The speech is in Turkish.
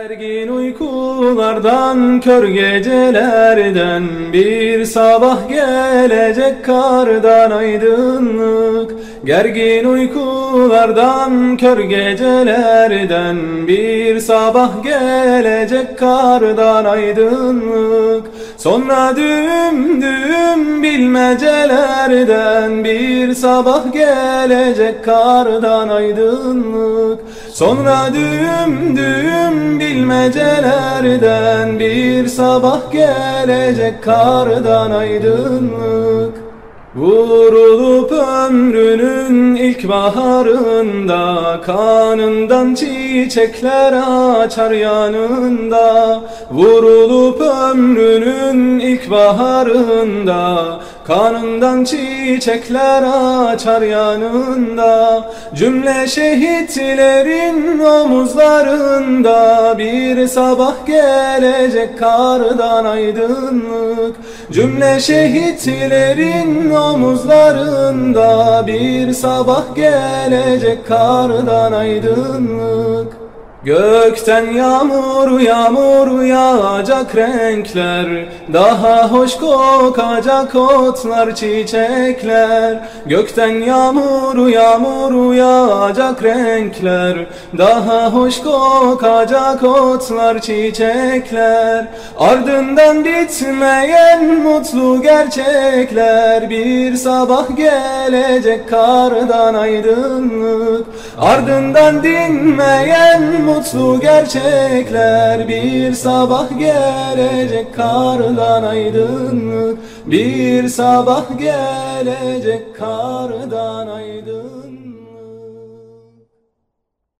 Gergin uykulardan, kör gecelerden bir sabah gelecek kardan aydınlık. Gergin uykulardan, kör gecelerden bir sabah gelecek kardan aydınlık. Sonra düğüm düğüm bilmecelerden bir sabah gelecek kardan aydınlık. Sonra düğüm düğüm bilmecelerden bir sabah gelecek kardan aydınlık. Vurulup ömrünün ilk baharında, kanından çiçekler açar yanında. Vurulup ömrünün ilk baharında, kanından çiçekler açar yanında. Cümle şehitlerin omuzlarında bir sabah gelecek kardan aydınlık. Cümle şehitlerin omuzlarında bir sabah gelecek kardan aydınlık. Gökten yağmur yağmur yağacak renkler, daha hoş kokacak otlar çiçekler. Gökten yağmur yağmur yağacak renkler, daha hoş kokacak otlar çiçekler. Ardından bitmeyen mutlu gerçekler, bir sabah gelecek kardan aydınlık. Ardından dinmeyen mutlu gerçekler, bir sabah gelecek kardan aydınlık. Bir sabah gelecek kardan aydınlık.